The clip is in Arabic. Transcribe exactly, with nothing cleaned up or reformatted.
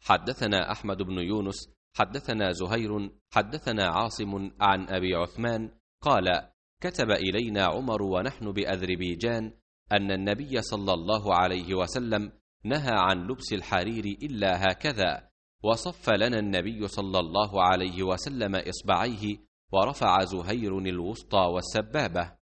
حدثنا أحمد بن يونس حدثنا زهير حدثنا عاصم عن أبي عثمان قال: كتب إلينا عمر ونحن بأذربيجان أن النبي صلى الله عليه وسلم نهى عن لبس الحرير إلا هكذا، وصف لنا النبي صلى الله عليه وسلم إصبعيه ورفع زهير الوسطى والسبابة.